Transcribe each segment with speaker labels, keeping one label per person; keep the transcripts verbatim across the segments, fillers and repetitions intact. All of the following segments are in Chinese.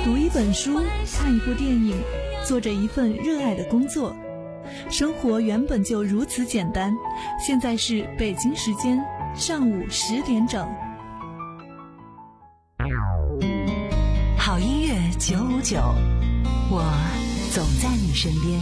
Speaker 1: 读一本书，看一部电影，做着一份热爱的工作。生活原本就如此简单。现在是北京时间上午十点整。
Speaker 2: 好音乐九五九，我总在你身边。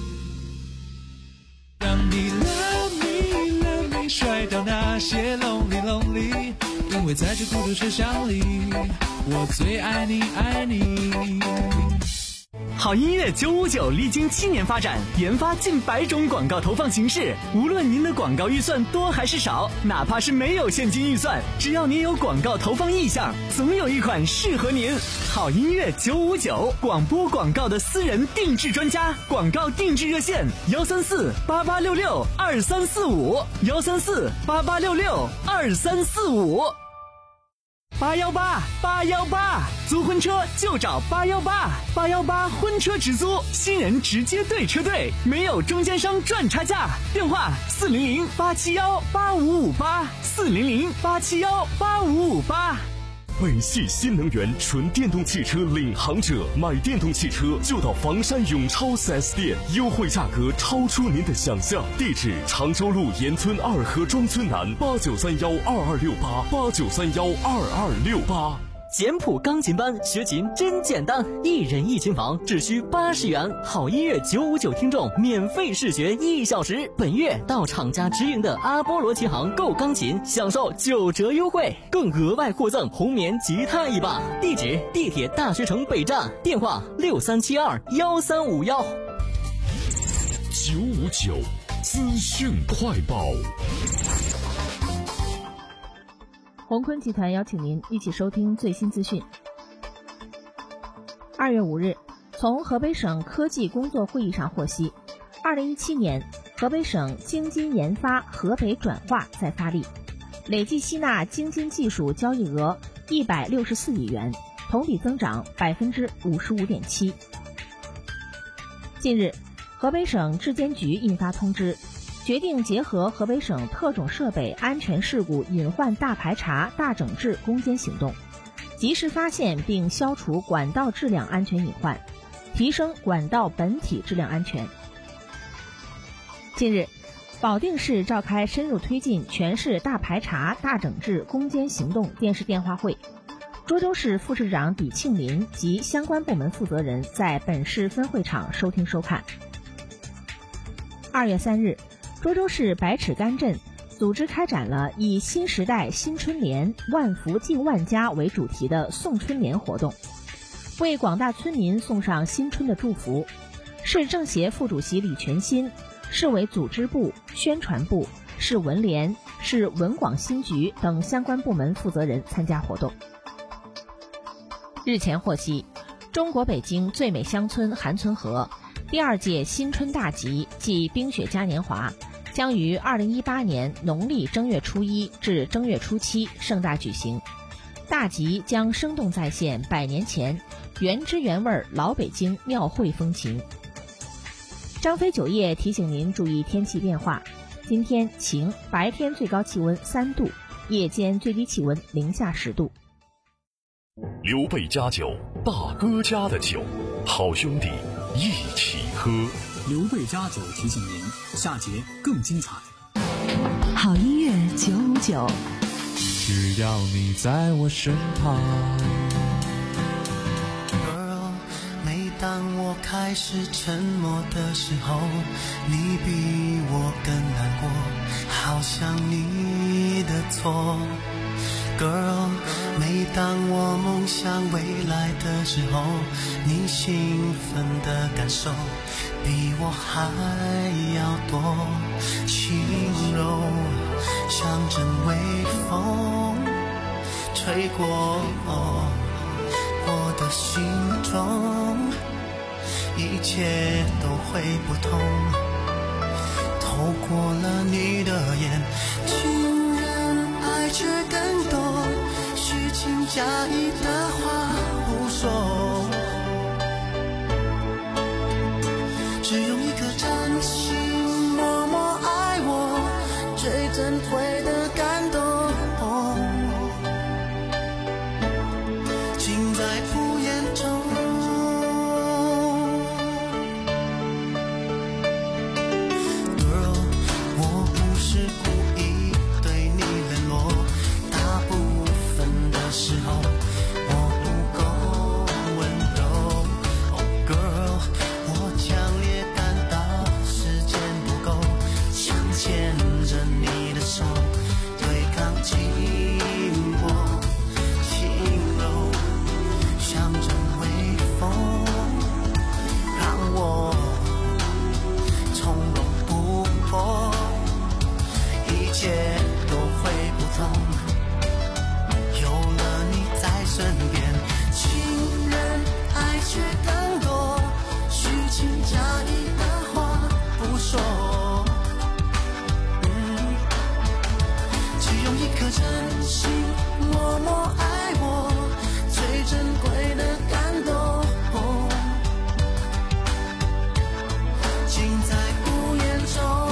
Speaker 3: 让你 love me love me 甩掉那些 lonely lonely， 因为在这孤独车厢里，我最爱你爱你。
Speaker 4: 好音乐九五九历经七年发展，研发近百种广告投放形式。无论您的广告预算多还是少，哪怕是没有现金预算，只要您有广告投放意向，总有一款适合您。好音乐九五九，广播广告的私人定制专家，广告定制热线幺三四八八六六二三四五幺三四八八六六二三四五。八幺八八幺八，租婚车就找八幺八，八幺八婚车直租，新人直接对车队，没有中间商赚差价。电话四零零八七幺八五五八，四零零八七幺八五五八。
Speaker 5: 北汽新能源纯电动汽车领航者，买电动汽车就到房山永超 四 S 店，优惠价格超出您的想象。地址常州路沿村二河庄村南，八九三幺二二六八八九三幺二二六八。
Speaker 4: 简谱钢琴班学琴真简单，一人一琴房只需八十元。好音乐九五九听众免费试学一小时。本月到厂家直营的阿波罗琴行购钢琴，享受九折优惠，更额外获赠红棉吉他一把。地址地铁大学城北站，电话六三七二幺三五幺。
Speaker 5: 九五九资讯快报。
Speaker 6: 宏坤集团邀请您一起收听最新资讯。二月五日，从河北省科技工作会议上获悉，二零一七年河北省京津研发河北转化在发力，累计吸纳京津技术交易额一百六十四亿元，同比增长百分之五十五点七。近日，河北省质监局印发通知，决定结合河北省特种设备安全事故隐患大排查大整治攻坚行动，及时发现并消除管道质量安全隐患，提升管道本体质量安全。近日，保定市召开深入推进全市大排查大整治攻坚行动电视电话会，涿州市副市长李庆林及相关部门负责人在本市分会场收听收看。二月三日，涿州市百尺竿镇组织开展了以新时代新春联万福敬万家为主题的送春联活动，为广大村民送上新春的祝福。市政协副主席李全新、市委组织部、宣传部、市文联、市文广新局等相关部门负责人参加活动。日前获悉，中国北京最美乡村韩村河第二届新春大集暨冰雪嘉年华将于二零一八年农历正月初一至正月初七盛大举行。大集将生动再现百年前原汁原味老北京庙会风情。张飞酒业提醒您注意天气变化，今天晴，白天最高气温三度，夜间最低气温零下十度。
Speaker 5: 刘备家酒，大哥家的酒，好兄弟一起喝。
Speaker 7: 刘备家酒提醒您，下节更精彩。
Speaker 2: 好音乐九五九，
Speaker 3: 只要你在我身旁。
Speaker 8: Girl， 每当我开始沉默的时候，你比我更难过，好像你的错。Girl， 每当我梦想未来的时候，你兴奋的感受比我还要多，轻柔像阵微风吹过我的心中，一切都会不同。透过了你的眼，竟然爱却更多，虚情假意的话不说，只用一颗真心默默爱我，最珍贵的感动，尽在不言中。 却更多，虚情假意的话不说，嗯，只用一颗真心默默爱我，最珍贵的感动，尽在无言中。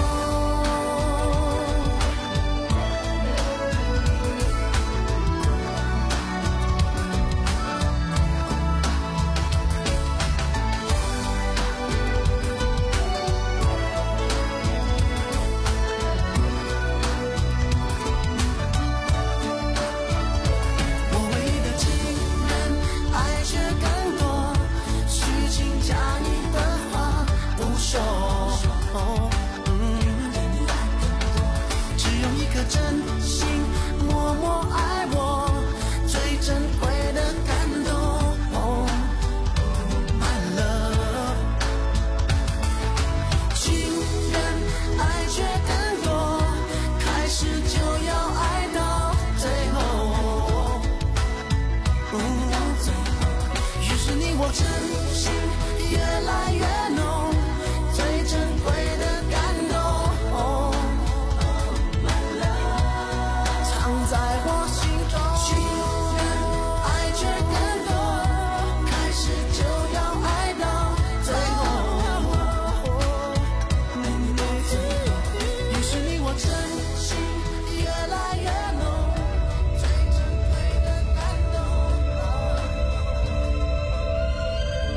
Speaker 8: 真心默默爱我，最珍贵的感动。My love， 情人爱却更多，开始就要爱到最后。于是你我真心越来越浓，最珍贵的感动。在我心中，情人爱却更多，开始就要爱到最后。于是你我真心越来越浓，最珍贵的感动。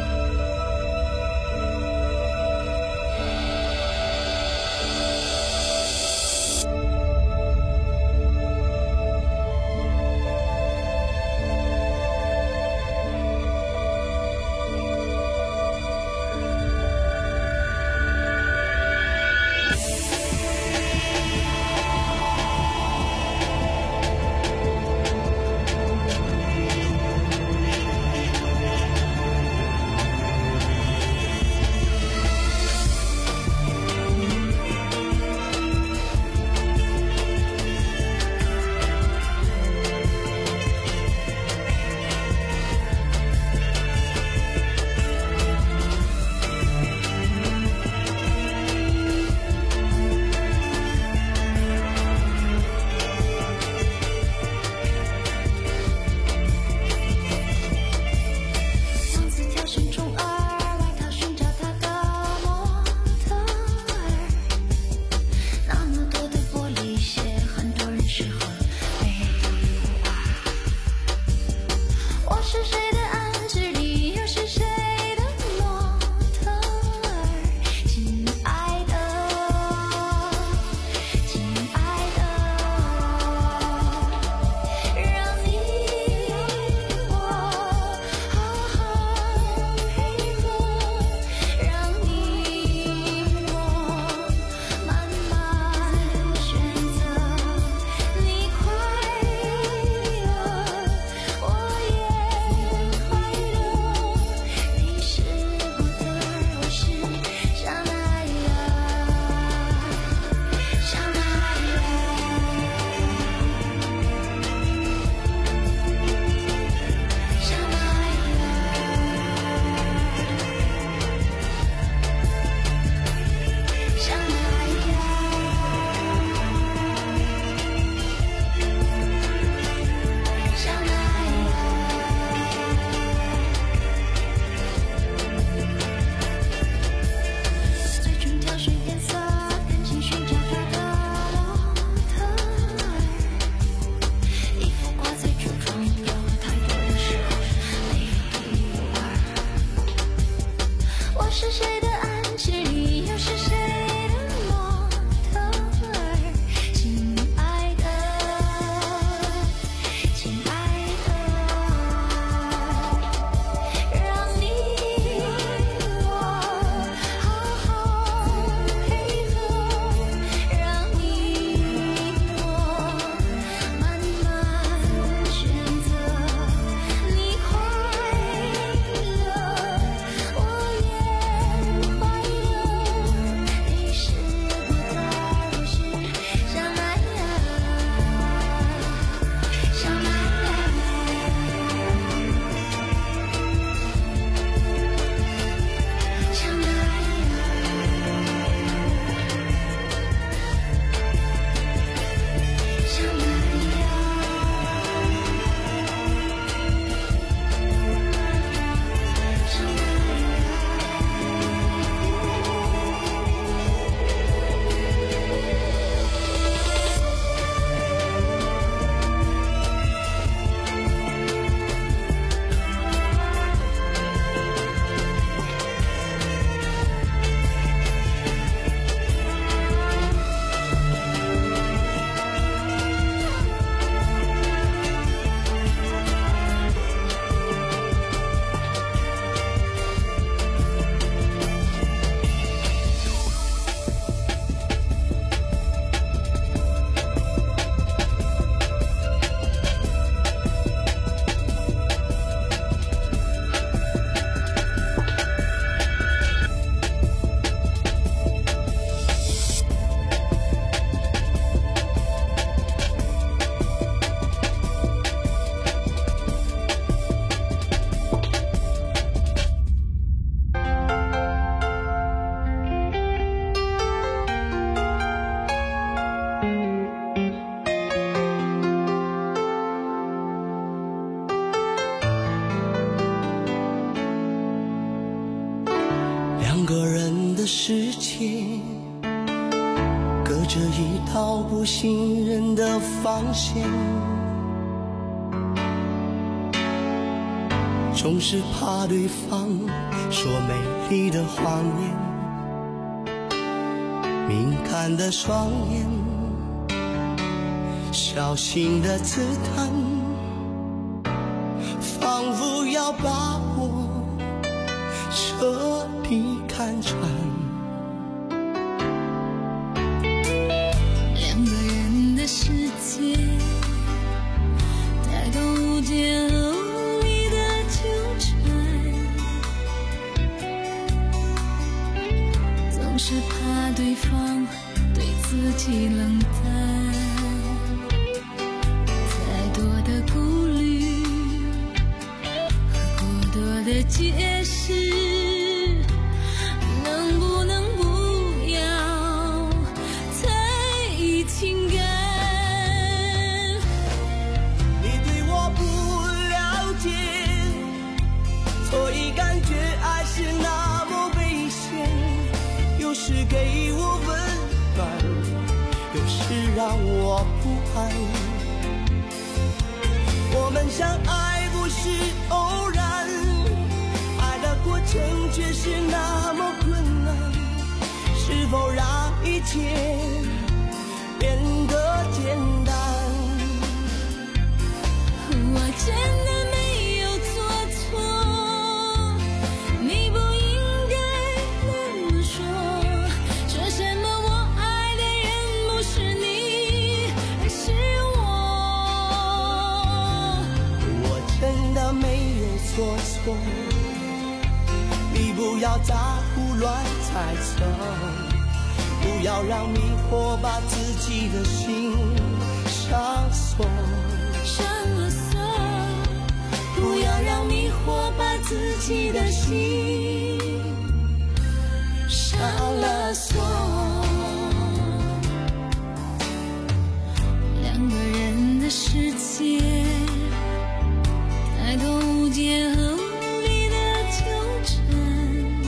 Speaker 8: 的世界，隔着一道不信任的防线，总是怕对方说美丽的谎言，敏感的双眼，小心的刺探，仿佛要把我彻底看穿。
Speaker 9: 两个人的世界，太多无解和无力的纠缠，总是怕对方对自己冷淡，太多的顾虑和过多的解释，能不能不要在意情感？
Speaker 8: 你对我不了解，所以感觉爱是那么危险，有时给我温暖，有时让我不安。我们相爱不是偶然，爱的过程却是那么困难，是否让一切变得简单？
Speaker 9: 我真的没有做错，你不应该那么说，说什么我爱的人不是你，而是我。
Speaker 8: 我真的没有做错，你不要再胡乱猜测，不要让迷惑把自己的心上锁，
Speaker 9: 上了锁，不要让迷惑把自己的心上了锁。两个人的世界，太多无解和无力的纠缠，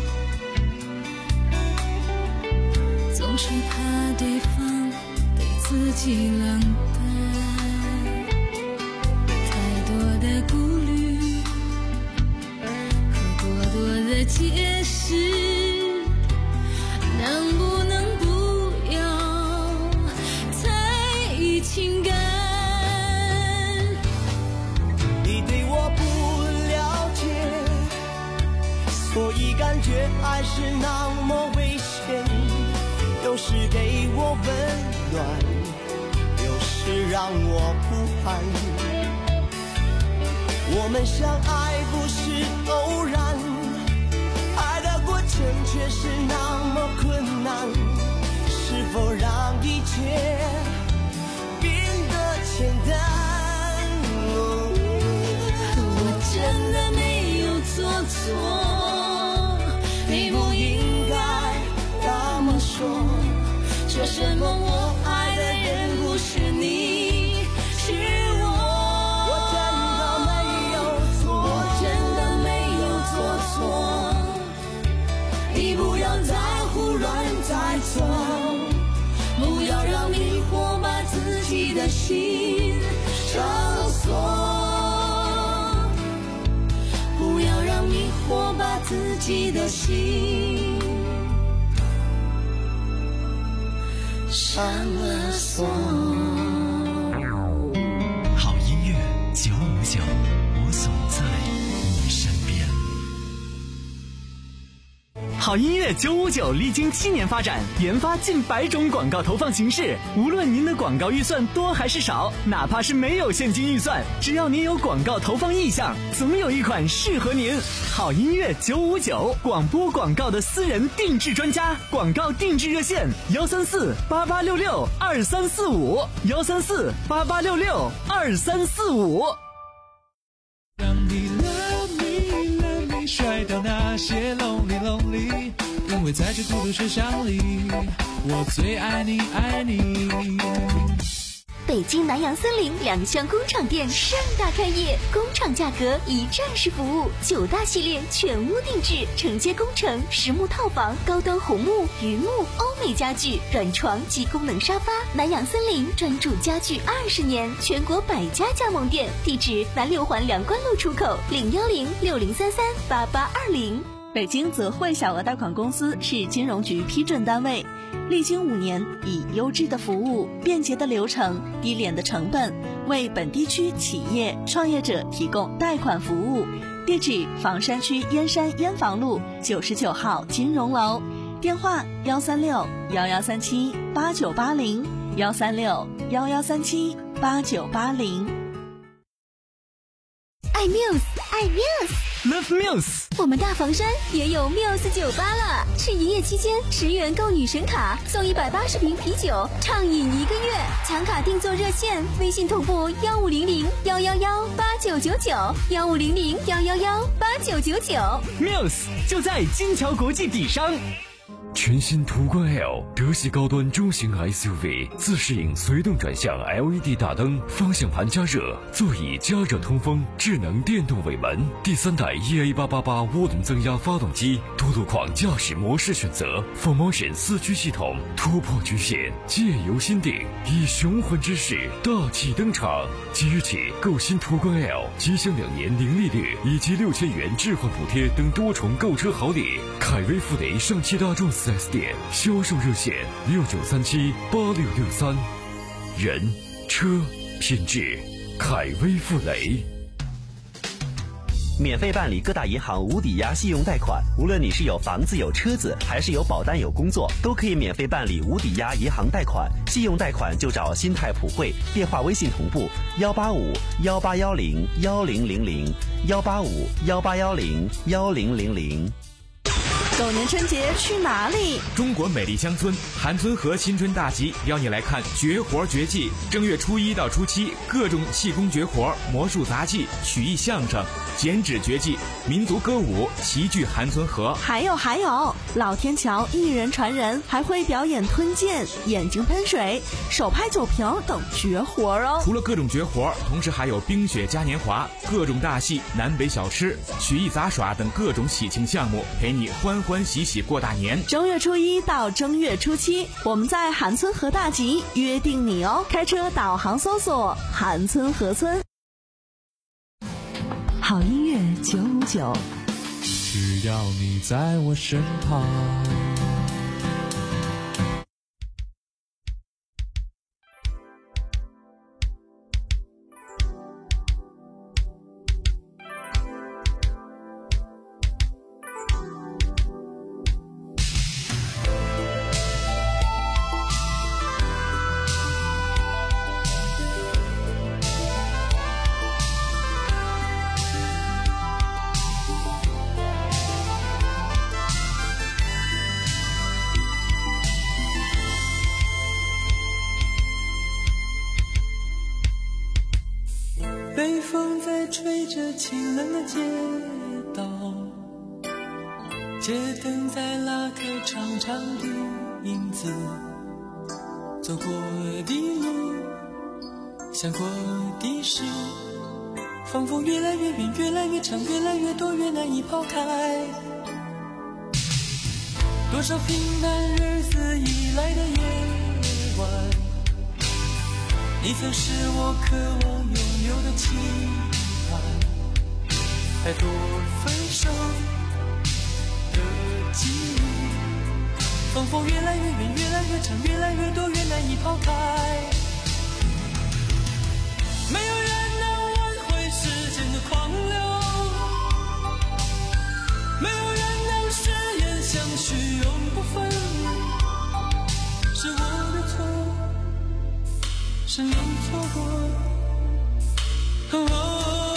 Speaker 9: 总是怕对方对自己冷淡，太多的顾虑和过多的解释，能不能不要在意情感？
Speaker 8: 你对我不了解，所以感觉爱是那么危险，有时给我温暖，有时让我不安。我们相爱不是偶然，爱的过程却是那么困难，是否让一切变得简单？
Speaker 9: 我真的没有做错，你不应该那么说，说什么我爱的人不是你，是我。
Speaker 8: 我真的没有错，
Speaker 9: 我真的没有做错，你不要再胡乱猜测，不要让迷惑把自己的心上锁，不要让迷惑把自己的心上了锁。
Speaker 4: 好音乐九五九，我总在你身边。好音乐九五九历经七年发展，研发近百种广告投放形式。无论您的广告预算多还是少，哪怕是没有现金预算，只要您有广告投放意向，总有一款适合您。好音乐九五九，广播广告的私人定制专家，广告定制热线幺三四八八六六二三四五幺三四八八六六二三四五。
Speaker 3: 让你 love me love me 甩掉那些 lonely lonely， 因为在这孤独车厢里，我最爱你爱你。
Speaker 10: 北京南洋森林两厢工厂店盛大开业，工厂价格一站式服务，九大系列全屋定制，承接工程、实木套房、高端红木、榆木、欧美家具、软床及功能沙发。南洋森林专注家具二十年，全国百家加盟店，地址南六环梁关路出口，零幺零六零三三八八二零。
Speaker 1: 北京泽汇小额贷款公司是金融局批准单位，历经五年，以优质的服务、便捷的流程、低廉的成本，为本地区企业创业者提供贷款服务。地址：房山区燕山燕房路九十九号金融楼，电话：幺三六幺幺三七八九八零，幺三六幺幺三七八九八零。
Speaker 10: 爱 Muse， 爱 Muse。Love
Speaker 4: Muse，
Speaker 10: 我们大房山也有 Muse 酒吧了。是营业期间，十元购女神卡，送一百八十瓶啤酒，畅饮一个月。抢卡订座热线：微信同步幺五零零幺幺幺八九九九，幺五零零幺幺幺八九九九。
Speaker 4: Muse 就在金桥国际底商。
Speaker 5: 全新途观 L 德系高端中型 S U V， 自适应随动转向 L E D 大灯，方向盘加热，座椅加热通风，智能电动尾门，第三代 E A 八八八涡轮增压发动机，多路况驾驶模式选择 ，four motion 四驱系统，突破局限，借由心定，以雄浑之势大气登场。即日起购新途观 L， 即享两年零利率以及六千元置换补贴等多重购车好礼。凯威富雷上汽大众四 S 店销售热线六九三七八六六三，人车品质，凯威富雷。
Speaker 11: 免费办理各大银行无抵押信用贷款，无论你是有房子有车子，还是有保单有工作，都可以免费办理无抵押银行贷款。信用贷款就找新泰普惠，电话微信同步幺八五幺八幺零幺零零零幺八五幺八幺零幺零零零。
Speaker 1: 狗年春节去哪里？
Speaker 12: 中国美丽乡村韩村河新春大集邀你来看绝活绝技。正月初一到初七，各种气功绝活、魔术杂技、曲艺相声、剪纸绝技、民族歌舞齐聚韩村河。
Speaker 1: 还有还有，老天桥一人传人，还会表演吞剑、眼睛喷水、手拍酒瓶等绝活哦。
Speaker 12: 除了各种绝活，同时还有冰雪嘉年华、各种大戏、南北小吃、曲艺杂耍等各种喜庆项目，陪你欢欢喜喜过大年。
Speaker 1: 正月初一到正月初七，我们在韩村河大集约定你哦。开车导航搜索韩村河村。
Speaker 2: 好音乐九五九，
Speaker 3: 只要你在我身旁。
Speaker 8: 北风在吹着清冷的街道，街灯在拉开长长的影子，走过的路，想过的事，仿佛越来越远，越来越长，越来越多，越难以抛开。多少平淡日子以来的夜晚，你曾是我渴望拥有的期盼，太多分手的记忆，仿佛越来越远，越来越长，越来越多，越难以抛开。没有人能挽回时间的狂流，没有人能誓言相许永不分离，是我的错，是你错过。哦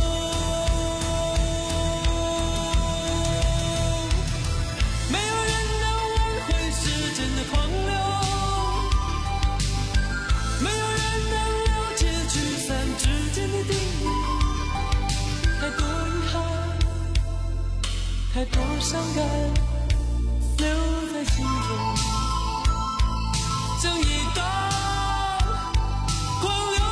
Speaker 8: 太多伤感留在心中，像一道狂流。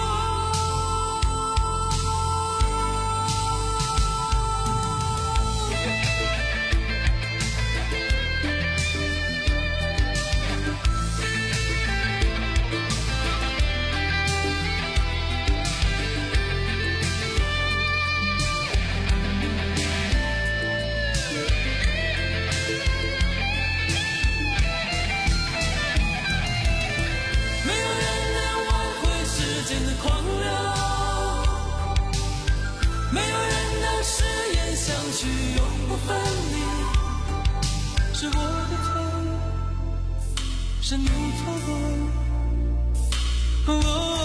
Speaker 8: 去永不分离，是我的错，是你错过。哦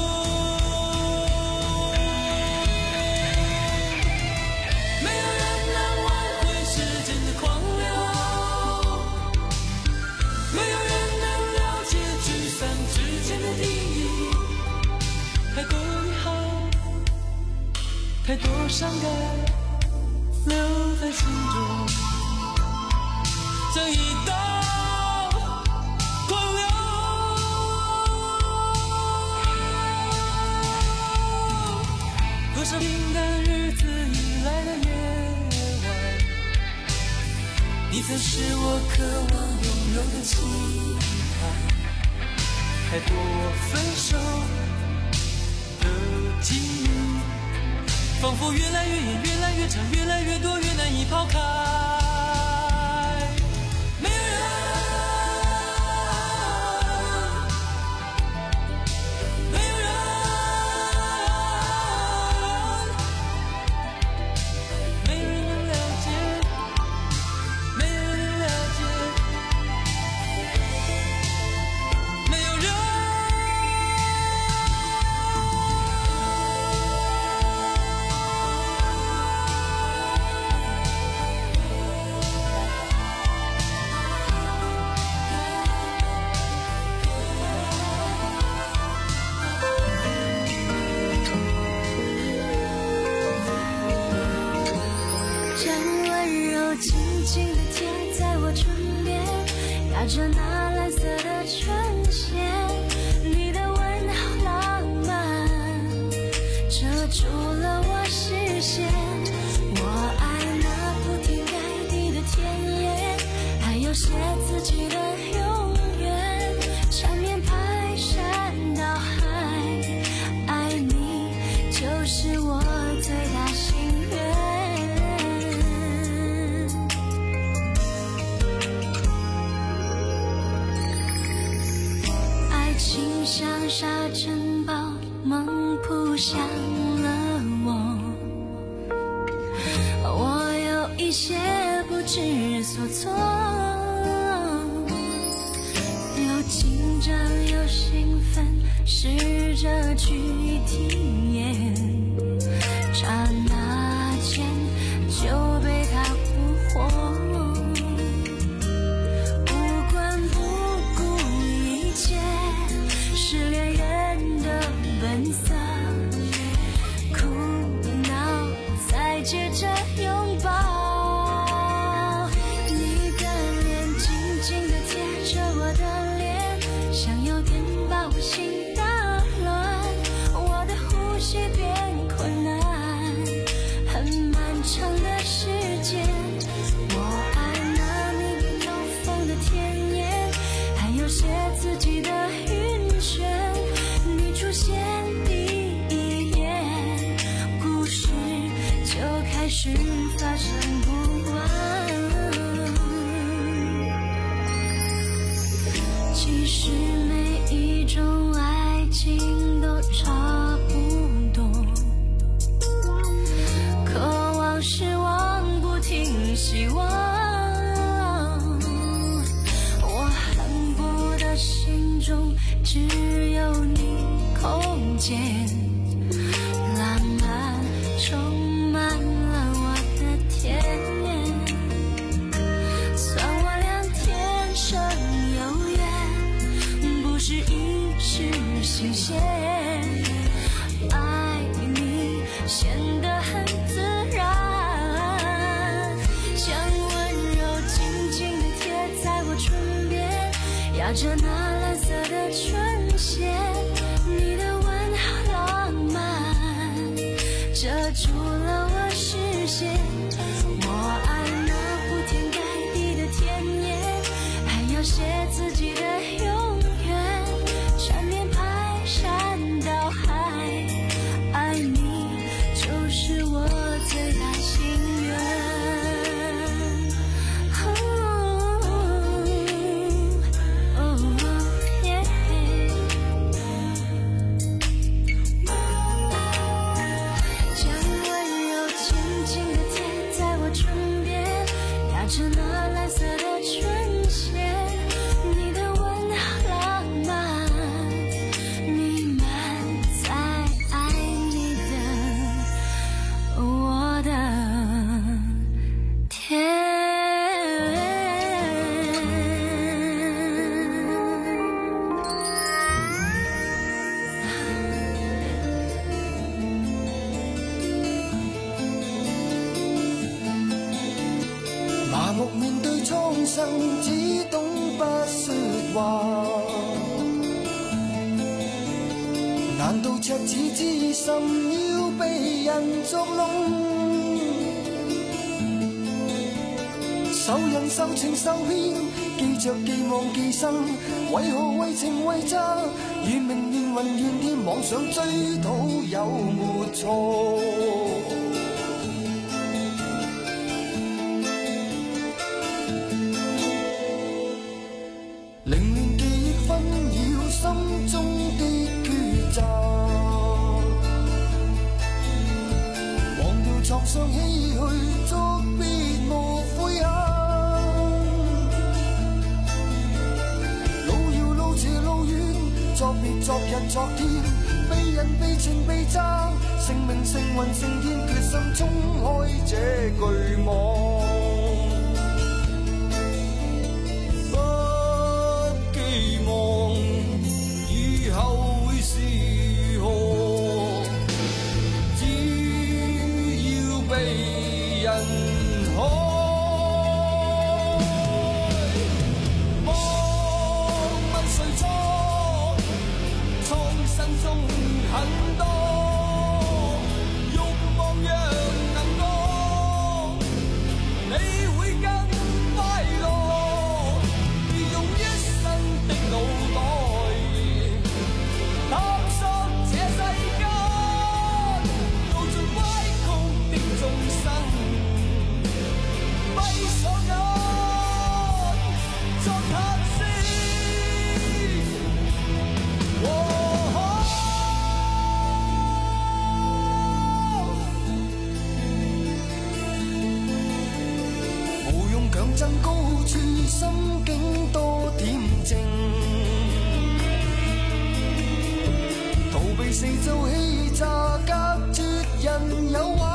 Speaker 8: 太多伤感留在心中，这一道狂流。多少平淡日子以来的夜晚，你曾是我渴望拥有的期盼。太多分手的记忆，仿佛越来越远，越来越长，越来越多，越难以抛开。没有人，没有人，没有人能了解，没有人了解，没有人。
Speaker 9: 压着那蓝色的唇线，你的吻好浪漫，遮住了我视线。我爱那铺天盖地的田野，还有写自己的永远，缠绵排山倒海，爱你就是我最大心愿。像沙尘暴，梦扑向了我，我有一些不知所措，有紧张有兴奋，试着去体验，刹那间就被他俘获。是恋人的本色，哭闹再接着拥抱，你的脸紧紧地贴着我的脸，像有点把我心打乱，我的呼吸变困难，很漫长的时间。我爱那弥漫有风的田野，还有写自己的云，你出现第一眼，故事就开始发生不完。其实每一种爱情都差不多，渴望失望不停希望，我恨不得心中只有你空间，浪漫充满了我的甜言，算我俩天生有缘，不是一时新鲜，爱你显得很自然，像温柔紧紧地贴在我唇边，压着那蓝色的唇线，你的吻好浪漫，遮住了我视线。我爱那铺天盖地的田野，还有写自己的永远，缠绵排山倒海，爱你就是我最大心愿。Oh, oh, oh, yeah. 着那蓝色的唇线，你的吻浪漫弥漫在爱你的我的天。
Speaker 8: 麻木面對蒼生，只懂不說話。難道赤子之心要被人作弄？受人受情受騙，記着記忘記生，為何為情為詐？如明年雲怨天，妄想追討有沒錯？凌亂記憶紛擾心中的抉擇，忘掉床上唏噓，作別無悔恨。路遙路斜路遠，作別昨日昨天，被人被情被爭，成名成雲成天，決心衝開這巨網。爭高處，心境多恬靜，逃避四周欺詐，隔絕人誘惑。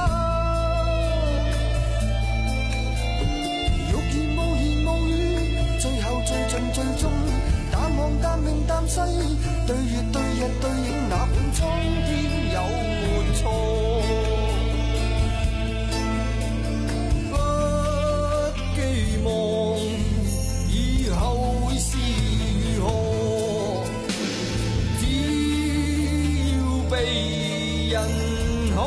Speaker 8: 欲言無言無語，最後最盡最終，淡忘淡明淡西，對月對日對影，哪管蒼天有沒錯？以後會是如何？只要被人開，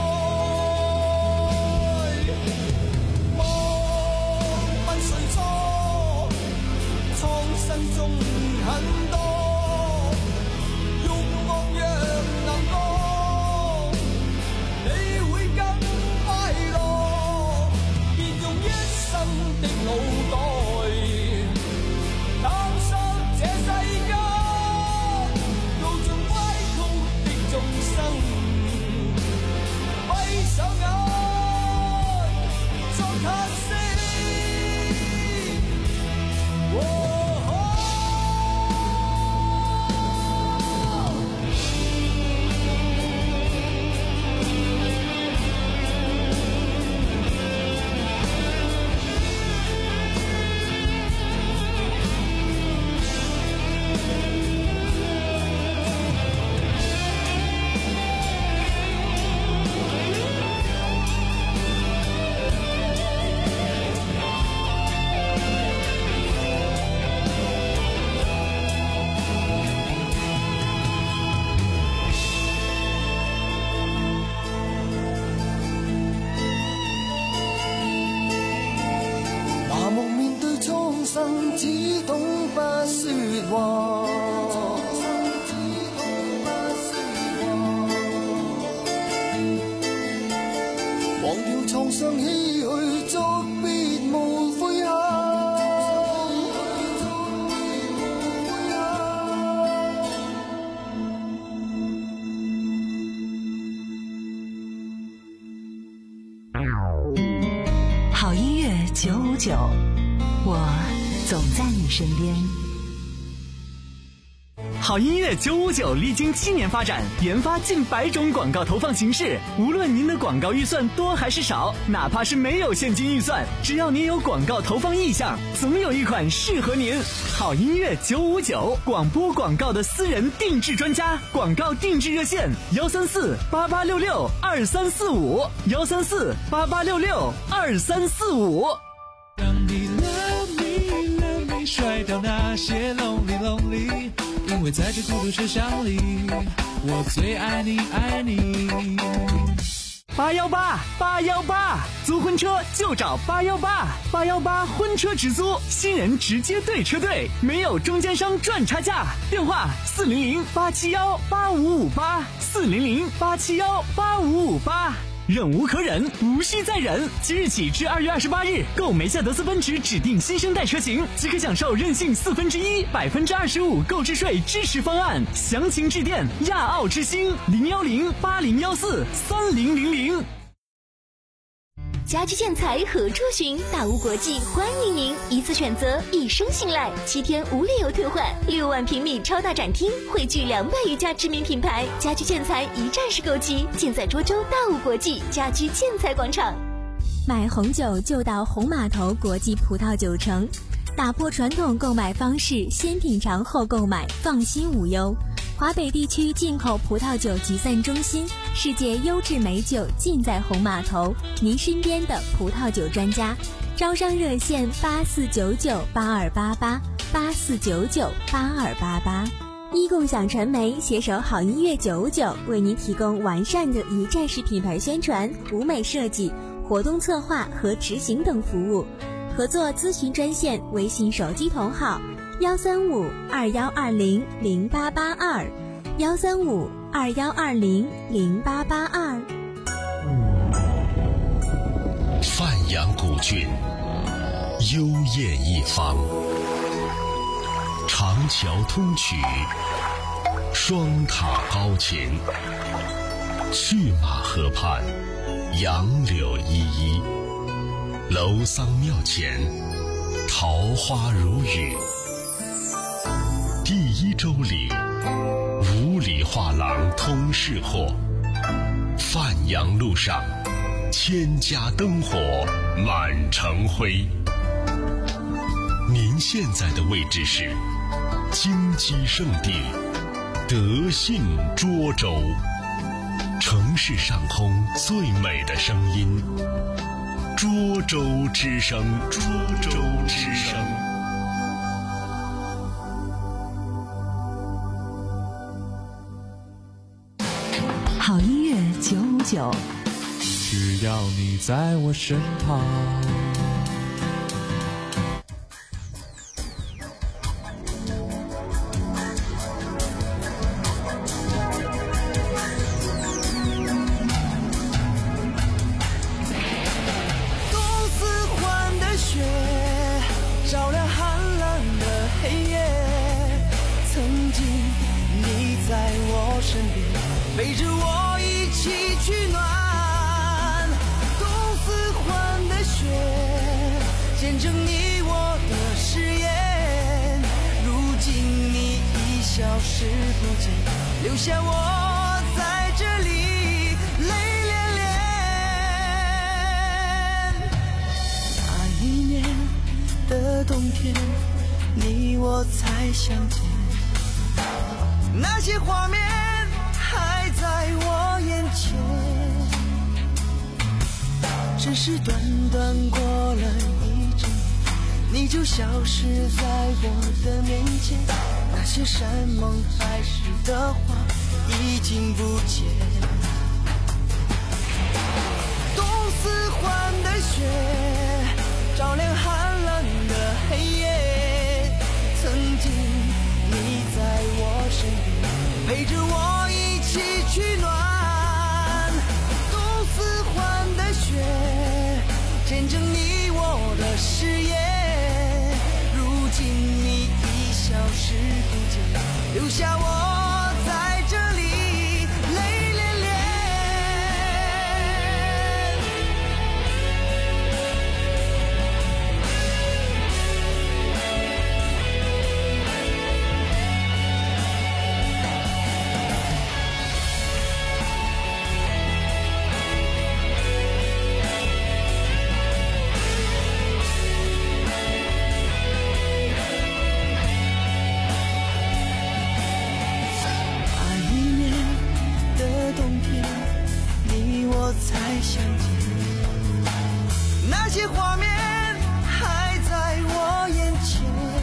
Speaker 8: 莫問誰錯，蒼生中很多欲望若能過，你會更快樂，別用一生的腦袋探索這世間，路盡歪曲的眾生，閉上眼作嘆息。只懂不說話，忘掉創傷唏噓，作別無悔恨。
Speaker 2: 好音樂九五九，我总在你身边。
Speaker 4: 好音乐九五九历经七年发展，研发近百种广告投放形式。无论您的广告预算多还是少，哪怕是没有现金预算，只要您有广告投放意向，总有一款适合您。好音乐九五九，广播广告的私人定制专家，广告定制热线：幺三四八八六六二三四五，幺三四八八六六二三四五。
Speaker 3: 让你 love me love me 甩掉那些 lonely lonely。因为在这孤独车厢里，我最爱你爱你。
Speaker 4: 八幺八八幺八，租婚车就找八幺八，八幺八婚车直租，新人直接对车队，没有中间商赚差价。电话四零零八七幺八五五八，四零零八七幺八五五八。忍无可忍，无需再忍。即日起至二月二十八日，购梅赛德斯奔驰指定新生代车型，即可享受任性四分之一、百分之二十五购置税支持方案。详情致电亚奥之星零幺零八零幺四三零零零。
Speaker 10: 家居建材何处寻？大屋国际欢迎您，一次选择，一生信赖，七天无理由退换，六万平米超大展厅，汇聚两百余家知名品牌，家居建材一站式购齐，尽在涿州大屋国际家居建材广场。
Speaker 13: 买红酒就到红码头国际葡萄酒城，打破传统购买方式，先品尝后购买，放心无忧。华北地区进口葡萄酒集散中心，世界优质美酒尽在红码头，您身边的葡萄酒专家。招商热线八四九九八二八八八四九九八二八八。一共享传媒携手好音乐九五九，为您提供完善的一站式品牌宣传、舞美设计、活动策划和执行等服务。合作咨询专线：微信手机同号幺三五二幺二零零八八二，幺三五二幺二零零八八二。
Speaker 14: 范阳古郡，幽艳一方，长桥通衢，双塔高擎，去马河畔，杨柳依依，楼桑庙前，桃花如雨。第一州里，五里画廊通市货，范阳路上，千家灯火满城辉。您现在的位置是金鸡圣地德信涿州，城市上空最美的声音，涿州之声，涿州之声。
Speaker 2: 好音乐九五九，
Speaker 3: 只要你在我身旁。
Speaker 8: 陪着我一起取暖，东四环的雪，见证你我的誓言。如今你已消失不见，留下我在这里泪涟涟。那一年的冬天，你我才相见，那些画面还在我眼前，只是短短过了一整年，你就消失在我的面前。那些山盟海誓的话已经不见，东四环的雪照亮寒冷的黑夜，曾经你在我身边，陪着我一起取暖。东四环的雪，见证你我的誓言。如今你已消失不见，留下我在这里泪涟涟。 些画面还在我眼前，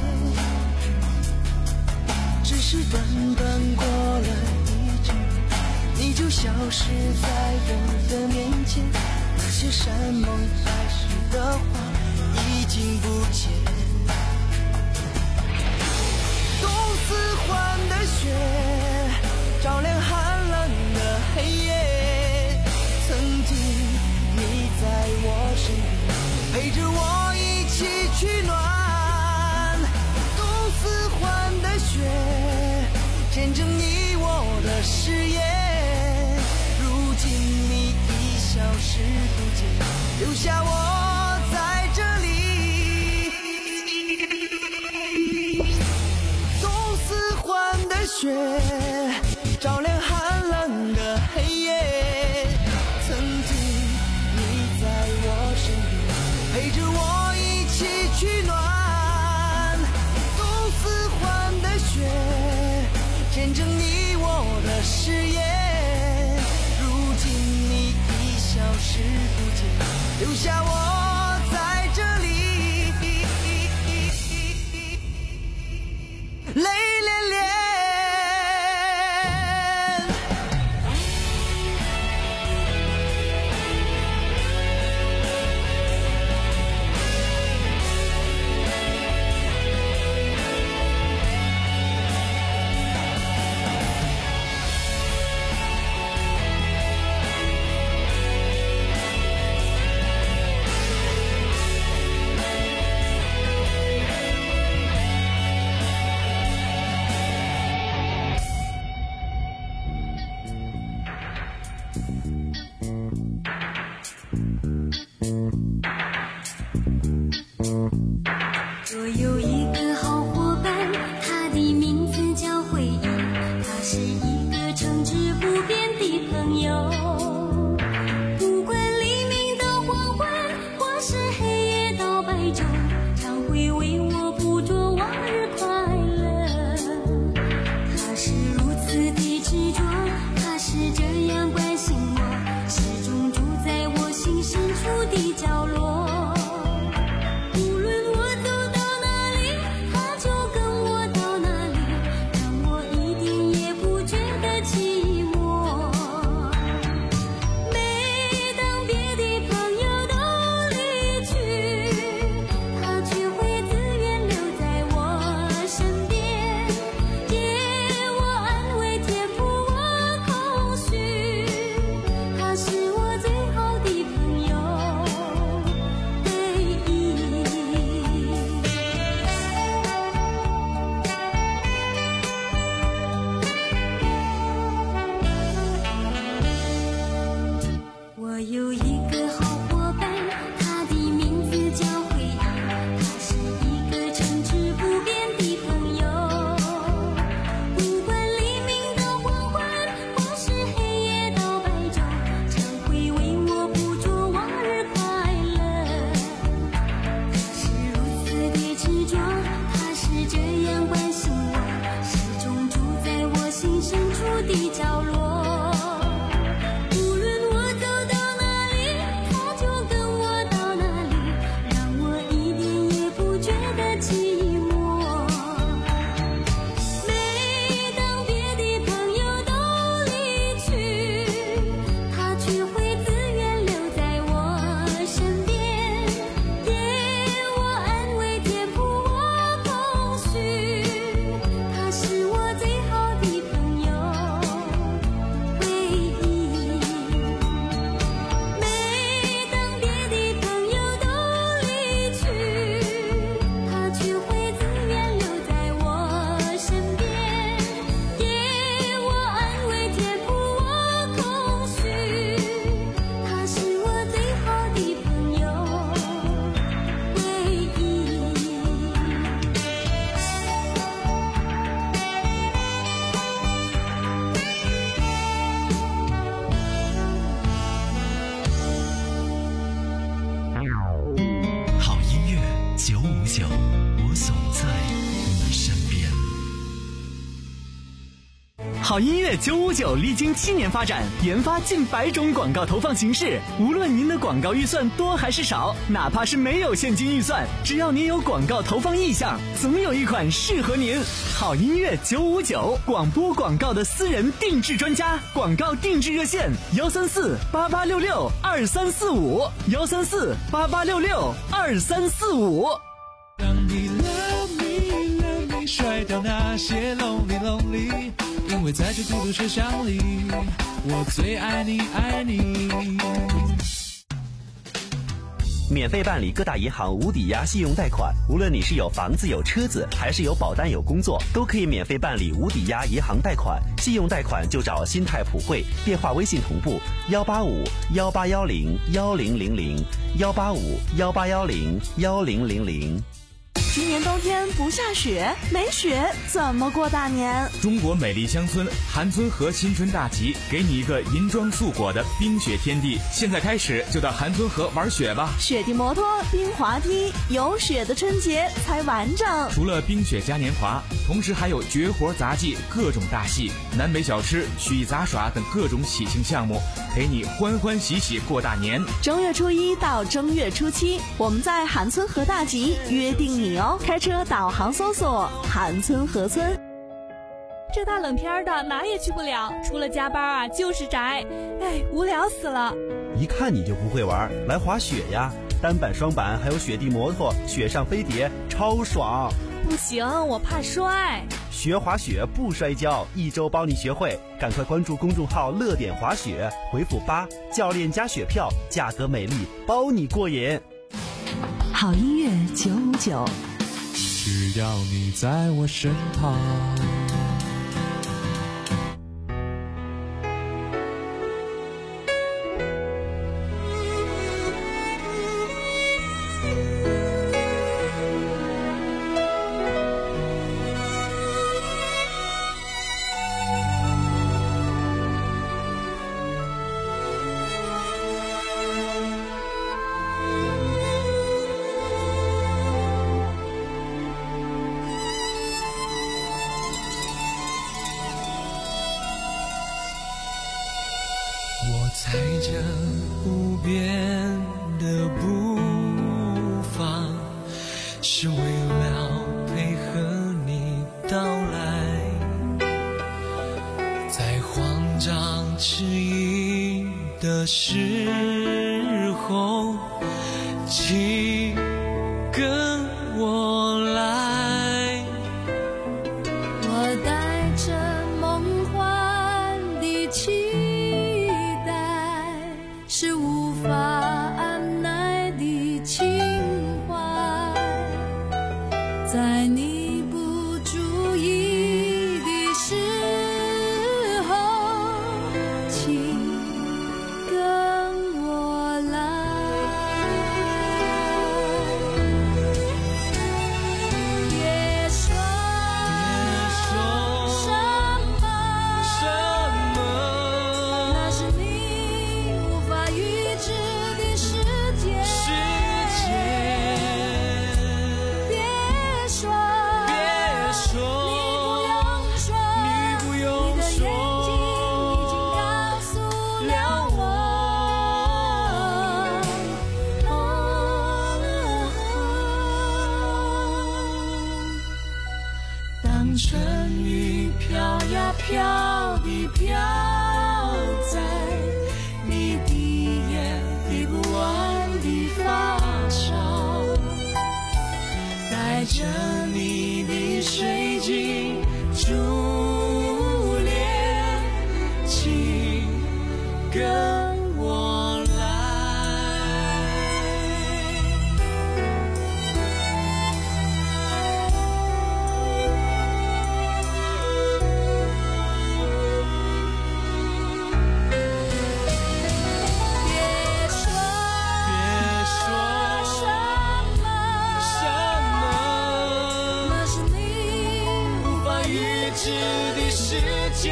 Speaker 8: 只是短短过了一句，你就消失在我的面前。那些山盟海誓的话已经不见，东四环的雪照亮寒冷的黑夜，曾经你在我身边，陪着我一起取暖。东四环的雪见证你我的誓言，如今你已消失不见，留下我在这里。东四环的雪照亮寒冷的黑夜，曾经你在我身边，陪着我一起取暖。东四环的雪见证你我的誓言，如今你已消失不见，留下我在这里，泪涟涟。
Speaker 4: 好音乐九五九历经七年发展，研发近百种广告投放形式。无论您的广告预算多还是少，哪怕是没有现金预算，只要您有广告投放意向，总有一款适合您。好音乐九五九，广播广告的私人定制专家，广告定制热线：幺三四八八六六二三四五，幺三四八八六六二三四五。
Speaker 3: 让你 love me love me 甩掉那些 lonely lonely， 因为在这孤独车厢里，我最爱你爱你。
Speaker 11: 免费办理各大银行无抵押信用贷款，无论你是有房子有车子，还是有保单有工作，都可以免费办理无抵押银行贷款。信用贷款就找新泰普惠，电话微信同步幺八五幺八幺零幺零零零幺八五幺八幺零幺零零零。
Speaker 1: 今年冬天不下雪，没雪怎么过大年？
Speaker 12: 中国美丽乡村韩村河新春大集，给你一个银装素裹的冰雪天地。现在开始就到韩村河玩雪吧！
Speaker 1: 雪地摩托、冰滑梯，有雪的春节才完整。
Speaker 12: 除了冰雪嘉年华，同时还有绝活杂技、各种大戏、南北小吃、曲艺杂耍等各种喜庆项目，陪你欢欢喜喜过大年。
Speaker 1: 正月初一到正月初七，我们在韩村河大集约定你哦。开车导航搜索韩村河村。
Speaker 15: 这大冷天的哪也去不了，除了加班啊就是宅，哎，无聊死了。
Speaker 11: 一看你就不会玩，来滑雪呀！单板、双板还有雪地摩托、雪上飞碟，超爽。
Speaker 15: 不行，我怕摔。
Speaker 11: 学滑雪不摔跤，一周帮你学会。赶快关注公众号乐点滑雪，回复八教练加雪票，价格美丽，包你过瘾。
Speaker 2: 好音乐九五九，
Speaker 3: 只要你在我身旁。
Speaker 8: 踩着无边的步伐，是为了配合你到来，在慌张迟疑的时候，请跟我来。
Speaker 9: 我带着梦幻的期待，是无法按耐的情怀，在你不注意的时候，请跟我来。别说什么，什么，那是你无法预知的世界。世界，别说，别说，你不用说，你不用说，你的眼睛已经告诉了我。当春雨飘呀飘地飘在你滴眼滴不完的发梢，带着你的水晶珠帘，请跟我来。别说，别说什么，什么，那是你无法预知的世界。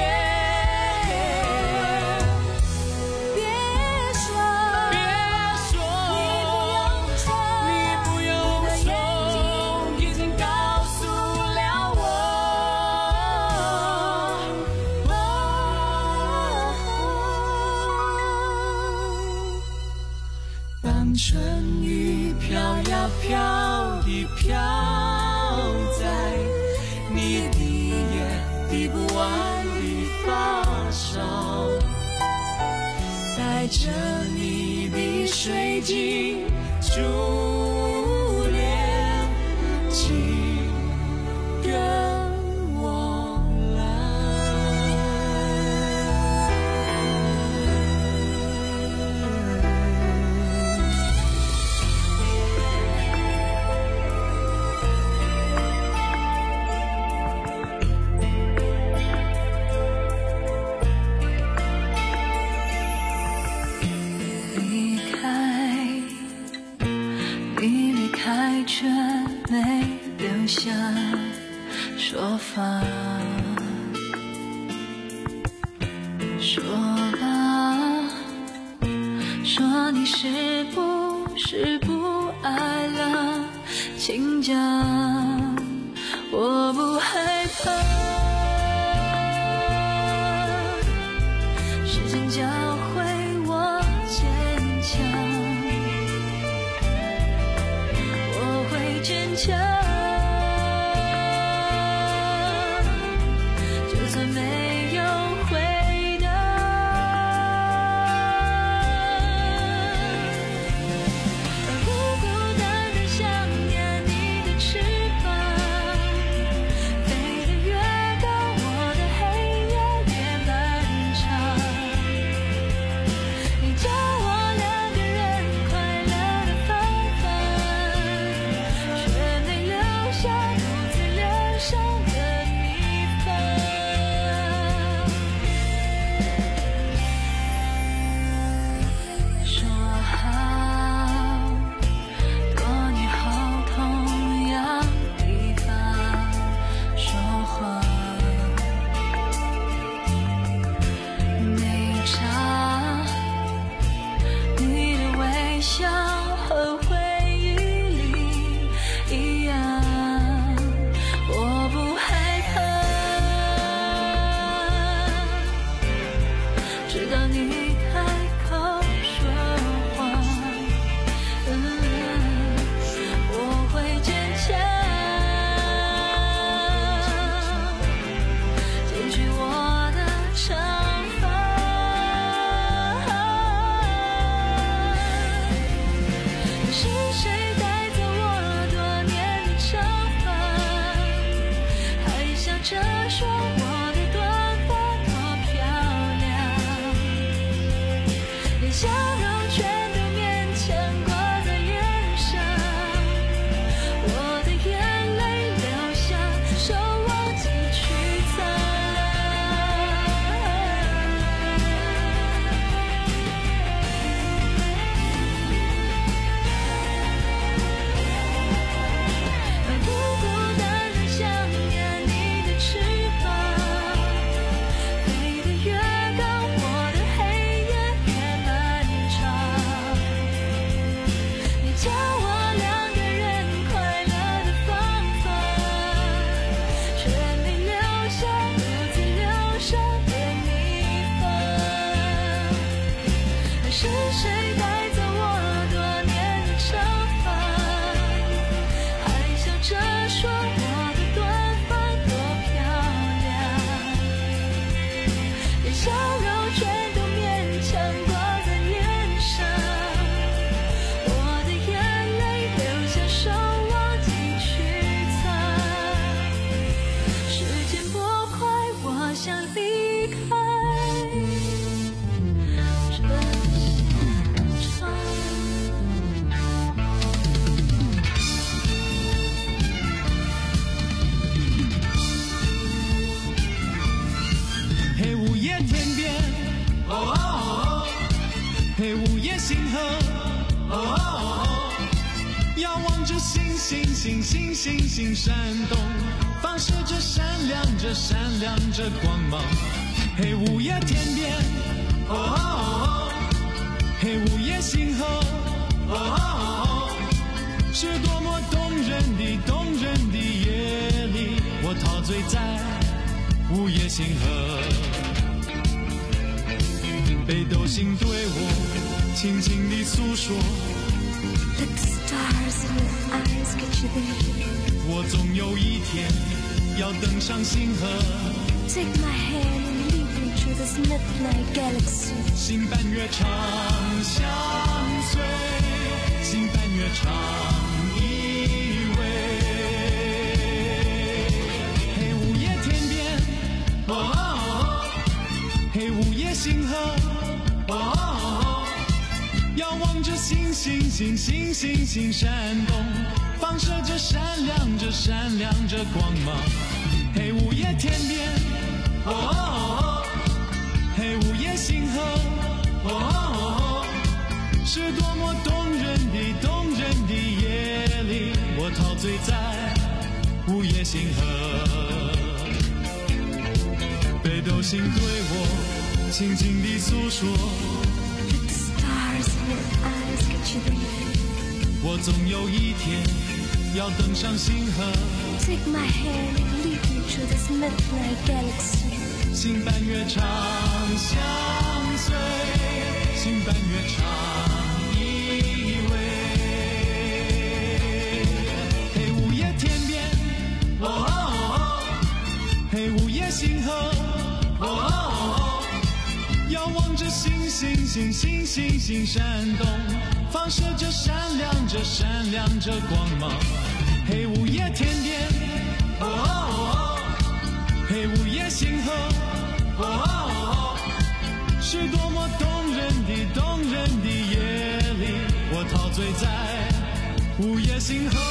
Speaker 9: 别说，别说，你不用说，你的眼睛已经告诉了我。
Speaker 8: 飘呀飘地飘在你滴也滴不完的发梢，带着你的水晶珠链，请跟我却没留下说法，说吧，说你是不是不爱了？请讲，我不害怕，时间教会我坚强。坚强，就算没有回答。而孤孤单单想念你的翅膀，飞得越高，我的黑夜越漫长。你教我两个人快乐的方法，却没留下如此疗伤的地方。说好多年后同样地方说话，那一场你的微笑和回忆里一样，我不害怕，直到你开口说谎，嗯，我会坚强，剪去我的长发。是谁带走我多年的长发？还想着说我的短发多漂亮，连笑容全都勉强挂在脸上。我的眼泪流下，手忘记去擦。而孤孤单单想念你的翅膀，飞得越高，我的黑夜越漫长。你教我两个人快乐的方法，却没留下如此疗伤的地方。是谁带走我多年的长发？还笑着说我的短发多漂亮，连笑容全都勉强挂在脸上。我的眼泪流下，手忘记去擦。时间拨快，我想离开这现场。
Speaker 3: 嘿，午夜天边，哦哦哦，嘿，午夜星河，哦哦哦，遥望着星星星星星星闪动，放射着闪亮着闪亮着光芒。嘿，午夜天边，哦哦哦，嘿，午夜星河，哦哦哦，是多么动人的动人的夜里，我陶醉在午夜星河，北斗星对我轻轻地诉说。
Speaker 9: Like a star
Speaker 3: 有一天要登上星河。
Speaker 9: Take my hand and lead me to this midnight galaxy。
Speaker 3: 星伴月长相随，星伴月长依偎。嘿，午夜天边，哦哦哦，嘿，午夜星河，哦哦哦，遥望着星星星星星星闪动，放射着闪亮着闪亮着光芒。嘿，午夜天边，哦哦哦，嘿，午夜星河，哦哦哦，是多么动人的动人的夜里，我陶醉在午夜星河。北斗星对我轻轻地诉说
Speaker 9: Let the stars in your eyes get you there。
Speaker 3: 我总有一天要登上星河。
Speaker 9: Take my hand and lead me to this midnight galaxy。
Speaker 3: 星伴月长相随，星伴月长依偎。嘿，午夜天边，哦哦哦，嘿，午夜星河，哦哦哦，遥望着星星星星星星闪动，放射着闪亮着闪亮着光芒。嘿，午夜天边，哦哦哦，嘿，午夜星河，哦哦哦，是多么动人的动人的夜里，我陶醉在午夜星河。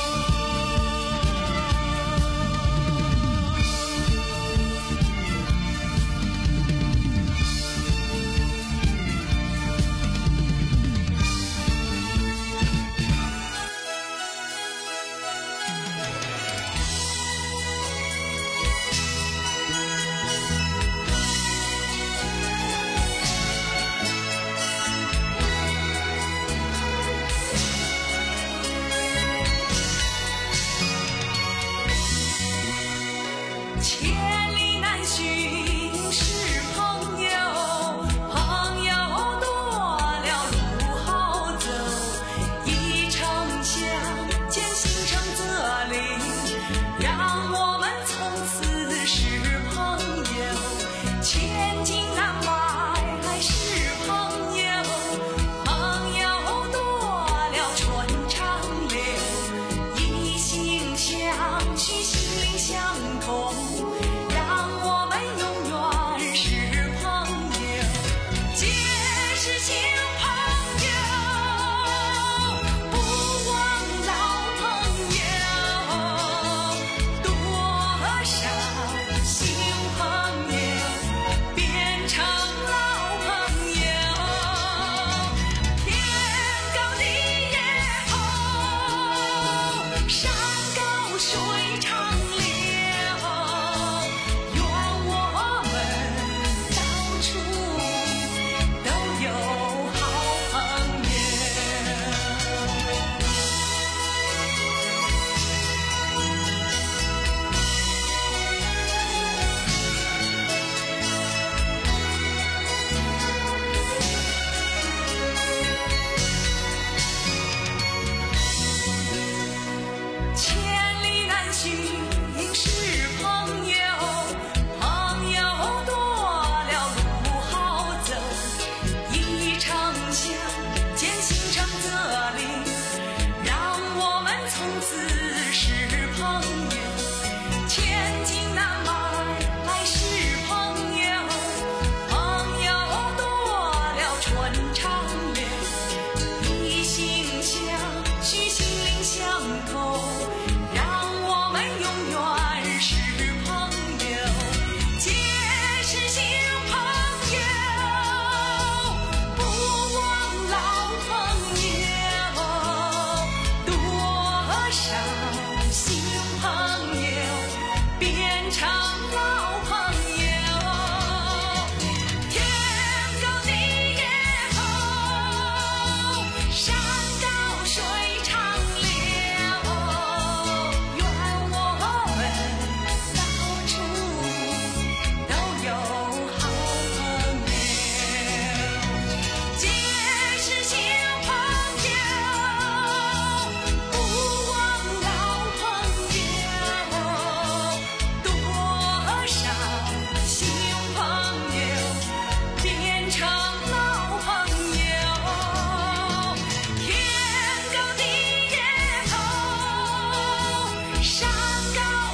Speaker 9: 上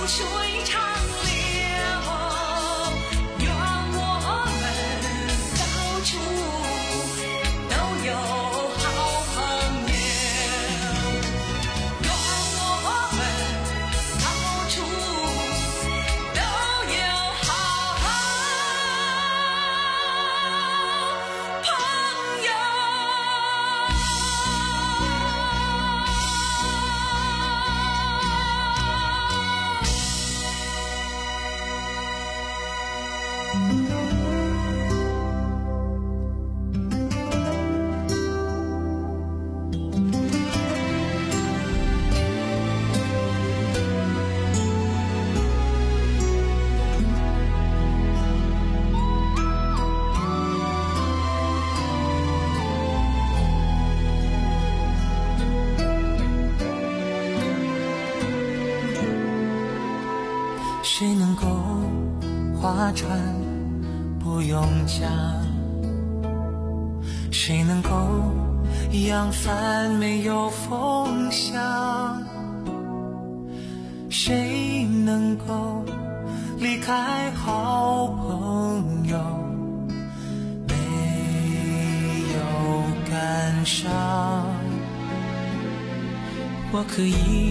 Speaker 9: 水长流，愿我们到处都有好朋友，愿我们到处都有好朋友。
Speaker 8: 谁能够划船不用桨？谁能够扬帆没有风向？谁能够离开好朋友没有感伤？我可以